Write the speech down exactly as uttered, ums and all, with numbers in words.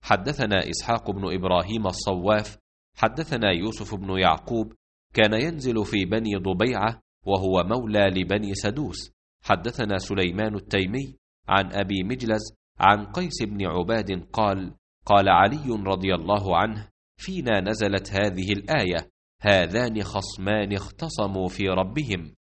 حدثنا إسحاق بن إبراهيم الصواف حدثنا يوسف بن يعقوب كان ينزل في بني ضبيعة وهو مولى لبني سدوس. حدثنا سليمان التيمي عن أبي مجلز عن قيس بن عباد قال قال علي رضي الله عنه: فينا نزلت هذه الآية: هذان خصمان اختصموا في ربهم،